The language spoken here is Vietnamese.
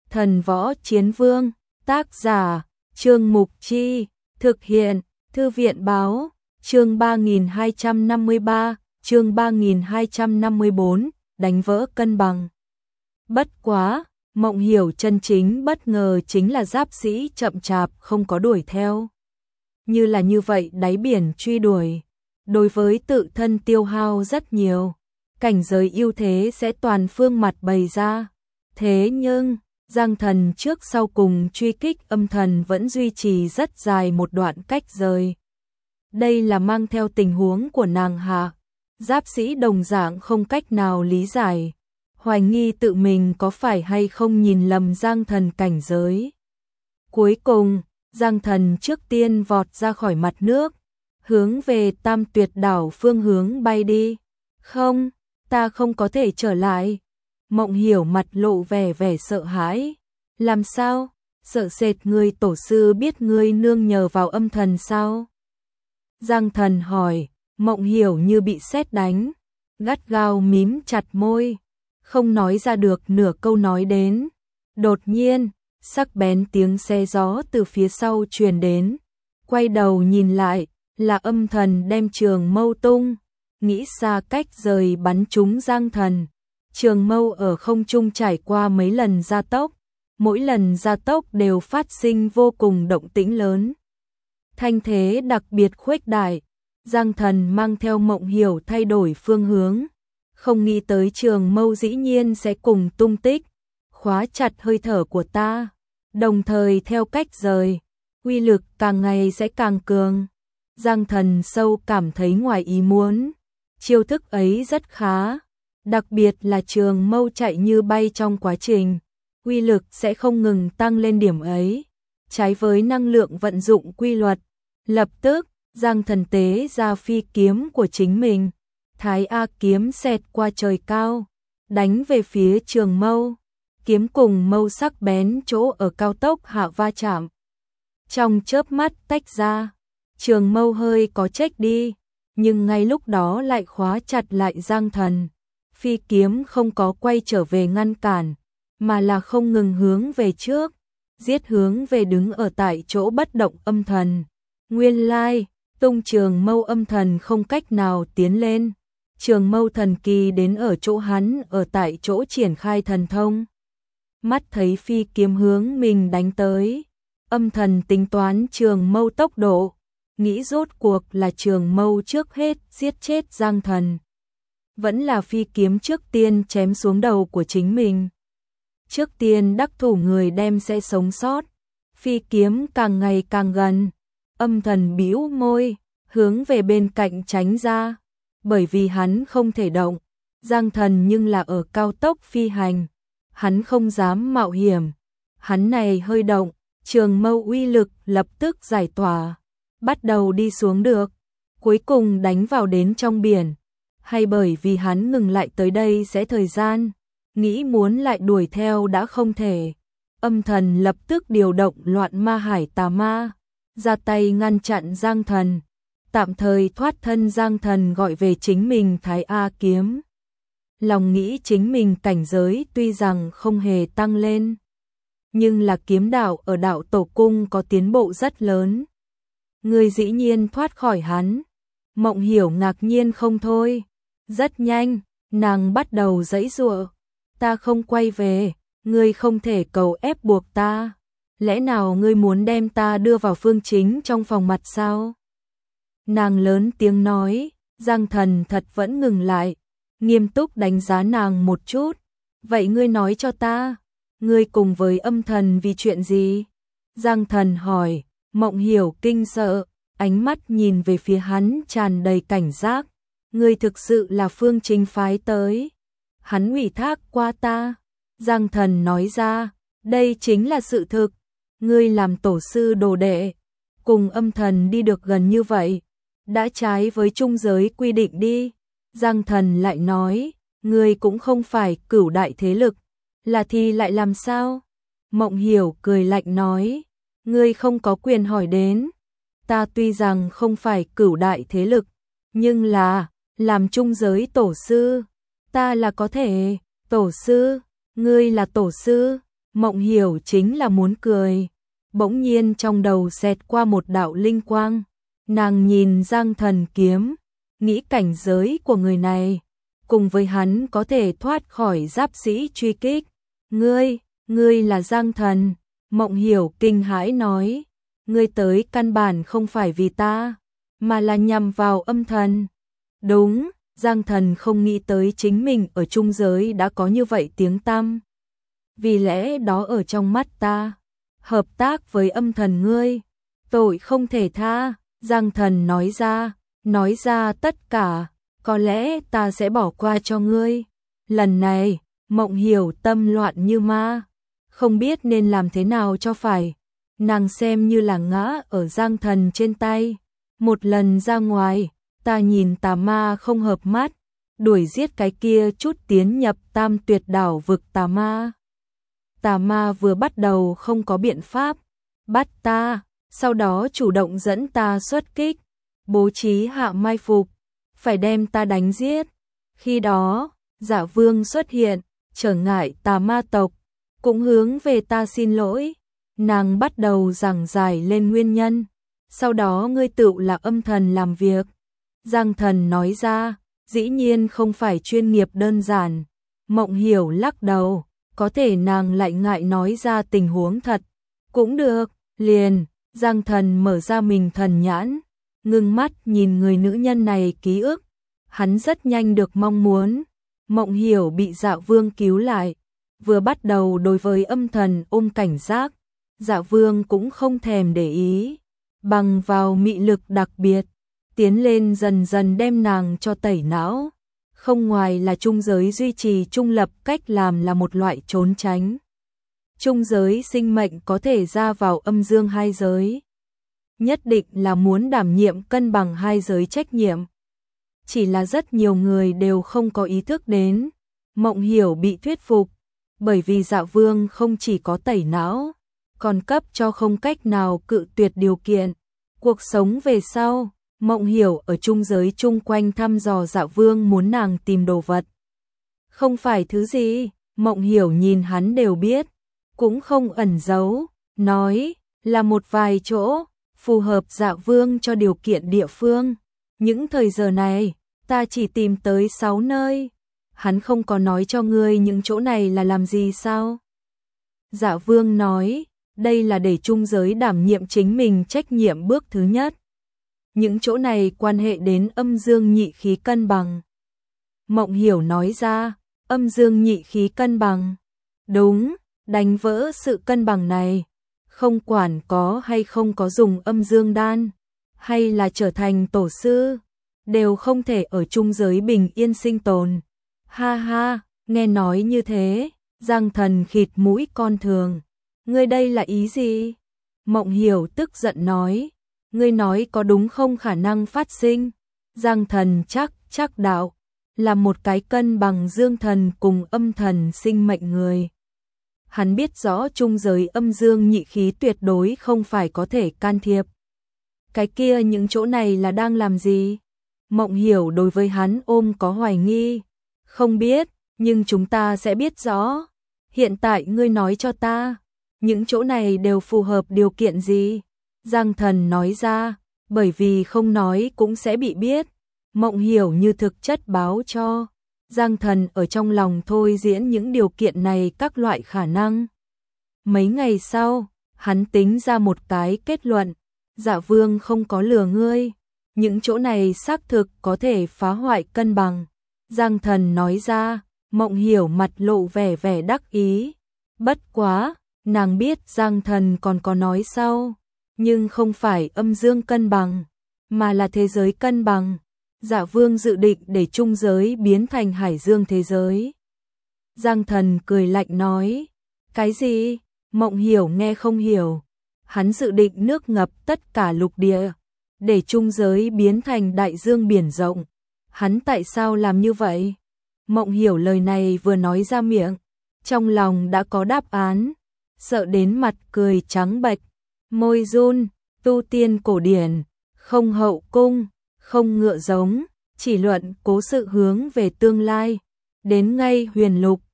Thần Võ Chiến Vương, tác giả, Trương Mục Chi, thực hiện, Thư viện Báo, chương 3253, chương 3254, đánh vỡ cân bằng. Bất quá, Mộng Hiểu chân chính bất ngờ chính là Giáp Sĩ chậm chạp không có đuổi theo. Như là như vậy đáy biển truy đuổi, đối với tự thân tiêu hao rất nhiều, cảnh giới ưu thế sẽ toàn phương mặt bày ra. Thế nhưng, Giang Thần trước sau cùng truy kích âm thần vẫn duy trì rất dài một đoạn cách rời. Đây là mang theo tình huống của nàng hạ. Giáp Sĩ đồng dạng không cách nào lý giải, hoài nghi tự mình có phải hay không nhìn lầm Giang Thần cảnh giới. Cuối cùng, Giang Thần trước tiên vọt ra khỏi mặt nước, hướng về Tam Tuyệt đảo phương hướng bay đi. Không, ta không có thể trở lại. Mộng Hiểu mặt lộ vẻ sợ hãi. Làm sao? Sợ sệt ngươi tổ sư biết ngươi nương nhờ vào âm thần sao? Giang Thần hỏi. Mộng Hiểu như bị sét đánh, gắt gao mím chặt môi, không nói ra được nửa câu nói đến. Đột nhiên, sắc bén tiếng xe gió từ phía sau truyền đến, quay đầu nhìn lại, là âm thần đem trường mâu tung, nghĩ xa cách rời bắn trúng Giang Thần. Trường mâu ở không trung trải qua mấy lần gia tốc, mỗi lần gia tốc đều phát sinh vô cùng động tĩnh lớn. Thanh thế đặc biệt khuếch đại. Giang Thần mang theo Mộng Hiểu thay đổi phương hướng, không nghĩ tới trường mâu dĩ nhiên sẽ cùng tung tích, khóa chặt hơi thở của ta, đồng thời theo cách rời, uy lực càng ngày sẽ càng cường. Giang Thần sâu cảm thấy ngoài ý muốn, chiêu thức ấy rất khá, đặc biệt là trường mâu chạy như bay trong quá trình, uy lực sẽ không ngừng tăng lên điểm ấy, trái với năng lượng vận dụng quy luật. Lập tức, Giang Thần tế ra phi kiếm của chính mình, Thái A kiếm xẹt qua trời cao, đánh về phía trường mâu, kiếm cùng mâu sắc bén chỗ ở cao tốc hạ va chạm. Trong chớp mắt tách ra, trường mâu hơi có chếch đi, nhưng ngay lúc đó lại khóa chặt lại Giang Thần. Phi kiếm không có quay trở về ngăn cản, mà là không ngừng hướng về trước, giết hướng về đứng ở tại chỗ bất động âm thần. Nguyên lai, tung trường mâu âm thần không cách nào tiến lên, trường mâu thần kỳ đến ở chỗ hắn ở tại chỗ triển khai thần thông. Mắt thấy phi kiếm hướng mình đánh tới, âm thần tính toán trường mâu tốc độ, nghĩ rốt cuộc là trường mâu trước hết giết chết Giang Thần, vẫn là phi kiếm trước tiên chém xuống đầu của chính mình. Trước tiên đắc thủ người đem sẽ sống sót. Phi kiếm càng ngày càng gần, âm thần bĩu môi, hướng về bên cạnh tránh ra, bởi vì hắn không thể động. Giang Thần nhưng là ở cao tốc phi hành, hắn không dám mạo hiểm. Hắn này hơi động, trường mâu uy lực lập tức giải tỏa, bắt đầu đi xuống được, cuối cùng đánh vào đến trong biển. Hay bởi vì hắn ngừng lại tới đây sẽ thời gian, nghĩ muốn lại đuổi theo đã không thể. Âm thần lập tức điều động loạn ma hải tà ma, ra tay ngăn chặn Giang Thần, tạm thời thoát thân. Giang Thần gọi về chính mình Thái A kiếm. Lòng nghĩ chính mình cảnh giới tuy rằng không hề tăng lên, nhưng là kiếm đạo ở đạo tổ cung có tiến bộ rất lớn. Người dĩ nhiên thoát khỏi hắn. Mộng Hiểu ngạc nhiên không thôi. Rất nhanh, nàng bắt đầu giãy giụa. Ta không quay về, ngươi không thể cầu ép buộc ta. Lẽ nào ngươi muốn đem ta đưa vào phương chính trong phòng mặt sao? Nàng lớn tiếng nói. Giang Thần thật vẫn ngừng lại, nghiêm túc đánh giá nàng một chút. Vậy ngươi nói cho ta, ngươi cùng với âm thần vì chuyện gì? Giang Thần hỏi. Mộng Hiểu kinh sợ, ánh mắt nhìn về phía hắn tràn đầy cảnh giác. Ngươi thực sự là phương chính phái tới? Hắn ủy thác qua ta. Giang Thần nói ra, đây chính là sự thực. Ngươi làm tổ sư đồ đệ, cùng âm thần đi được gần như vậy, đã trái với trung giới quy định đi. Giang Thần lại nói, ngươi cũng không phải cửu đại thế lực, là thì lại làm sao? Mộng Hiểu cười lạnh nói, ngươi không có quyền hỏi đến. Ta tuy rằng không phải cửu đại thế lực, nhưng là, làm trung giới tổ sư, ta là có thể. Tổ sư, ngươi là tổ sư? Mộng Hiểu chính là muốn cười. Bỗng nhiên trong đầu xẹt qua một đạo linh quang. Nàng nhìn Giang Thần kiếm, nghĩ cảnh giới của người này, cùng với hắn có thể thoát khỏi giáp sĩ truy kích. Ngươi là Giang Thần. Mộng Hiểu kinh hãi nói, ngươi tới căn bản không phải vì ta, mà là nhằm vào âm thần. Đúng, Giang Thần không nghĩ tới chính mình ở trung giới đã có như vậy tiếng tăm. Vì lẽ đó ở trong mắt ta, hợp tác với âm thần ngươi, tội không thể tha. Giang Thần nói ra tất cả, có lẽ ta sẽ bỏ qua cho ngươi. Lần này, Mộng Hiểu tâm loạn như ma, không biết nên làm thế nào cho phải. Nàng xem như là ngã ở Giang Thần trên tay. Một lần ra ngoài, ta nhìn tà ma không hợp mắt, đuổi giết cái kia chút tiến nhập Tam Tuyệt đảo vực tà ma. Tà ma vừa bắt đầu không có biện pháp bắt ta, sau đó chủ động dẫn ta xuất kích, bố trí hạ mai phục, phải đem ta đánh giết. Khi đó, Dạ Vương xuất hiện, trở ngại tà ma tộc, cũng hướng về ta xin lỗi. Nàng bắt đầu giảng giải lên nguyên nhân. Sau đó ngươi tự là âm thần làm việc. Giang Thần nói ra, dĩ nhiên không phải chuyên nghiệp đơn giản. Mộng Hiểu lắc đầu, có thể nàng lại ngại nói ra tình huống thật. Cũng được, liền, Giang Thần mở ra mình thần nhãn, ngưng mắt nhìn người nữ nhân này ký ức. Hắn rất nhanh được mong muốn. Mộng Hiểu bị Dạ Vương cứu lại, vừa bắt đầu đối với âm thần ôm cảnh giác, Dạ Vương cũng không thèm để ý, bằng vào mị lực đặc biệt, tiến lên dần dần đem nàng cho tẩy não. Không ngoài là trung giới duy trì trung lập cách làm là một loại trốn tránh. Trung giới sinh mệnh có thể ra vào âm dương hai giới, nhất định là muốn đảm nhiệm cân bằng hai giới trách nhiệm. Chỉ là rất nhiều người đều không có ý thức đến. Mộng Hiểu bị thuyết phục, bởi vì Dạ Vương không chỉ có tẩy não, còn cấp cho không cách nào cự tuyệt điều kiện. Cuộc sống về sau, Mộng Hiểu ở trung giới chung quanh thăm dò Dạ Vương muốn nàng tìm đồ vật. Không phải thứ gì, Mộng Hiểu nhìn hắn đều biết, cũng không ẩn giấu, nói là một vài chỗ, phù hợp Dạ Vương cho điều kiện địa phương. Những thời giờ này, ta chỉ tìm tới 6 nơi. Hắn không có nói cho ngươi những chỗ này là làm gì sao? Dạ Vương nói, đây là để trung giới đảm nhiệm chính mình trách nhiệm bước thứ nhất. Những chỗ này quan hệ đến âm dương nhị khí cân bằng. Mộng Hiểu nói ra, âm dương nhị khí cân bằng. Đúng, đánh vỡ sự cân bằng này. Không quản có hay không có dùng âm dương đan, hay là trở thành tổ sư, đều không thể ở trung giới bình yên sinh tồn. Ha ha, nghe nói như thế, Giang Thần khịt mũi con thường. Ngươi đây là ý gì? Mộng Hiểu tức giận nói, ngươi nói có đúng không khả năng phát sinh. Giang Thần chắc đạo, là một cái cân bằng dương thần cùng âm thần sinh mệnh người. Hắn biết rõ trung giới âm dương nhị khí tuyệt đối không phải có thể can thiệp. Cái kia những chỗ này là đang làm gì? Mộng Hiểu đối với hắn ôm có hoài nghi. Không biết, nhưng chúng ta sẽ biết rõ. Hiện tại ngươi nói cho ta, những chỗ này đều phù hợp điều kiện gì? Giang Thần nói ra, bởi vì không nói cũng sẽ bị biết. Mộng Hiểu như thực chất báo cho. Giang Thần ở trong lòng thôi diễn những điều kiện này các loại khả năng. Mấy ngày sau, hắn tính ra một cái kết luận. Dạ Vương không có lừa ngươi. Những chỗ này xác thực có thể phá hoại cân bằng. Giang Thần nói ra, Mộng Hiểu mặt lộ vẻ đắc ý. Bất quá, nàng biết Giang Thần còn có nói sau, nhưng không phải âm dương cân bằng, mà là thế giới cân bằng. Dạ Vương dự định để trung giới biến thành hải dương thế giới. Giang Thần cười lạnh nói, cái gì? Mộng Hiểu nghe không hiểu. Hắn dự định nước ngập tất cả lục địa, để trung giới biến thành đại dương biển rộng. Hắn tại sao làm như vậy? Mộng Hiểu lời này vừa nói ra miệng, trong lòng đã có đáp án, sợ đến mặt cười trắng bệch, môi run. Tu tiên cổ điển, không hậu cung, không ngựa giống, chỉ luận cố sự hướng về tương lai. Đến ngay huyền lục,